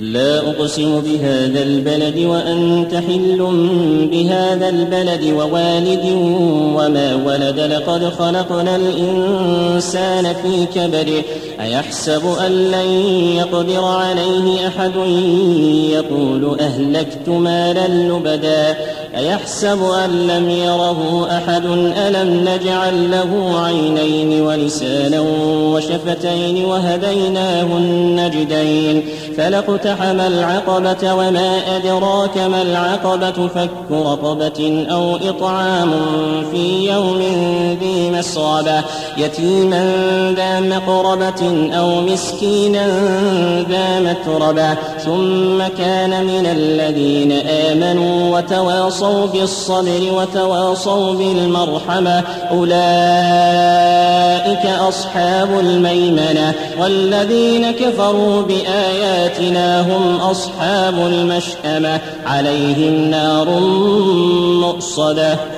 لا أقسم بهذا البلد وأنت حل بهذا البلد ووالد وما ولد لقد خلقنا الإنسان في كبد أيحسب أن لن يقدر عليه أحد يقول أهلكت مالا لبدا أيحسب أن لم يره أحد ألم نجعل له عينين ولسانا وشفتين وهديناه النجدين فلاقتحم العقبة وما أدراك ما العقبة فك رقبة أو إطعام في يوم ذي مسغبة يتيما ذا مقربة أو مسكينا ذا متربة ثم كان من الذين آمنوا وتواصوا بالصبر وتواصوا بالمرحمة أولئك أصحاب الميمنة والذين كفروا بآياتنا هم أصحاب المشأمة عليهم نار مؤصدة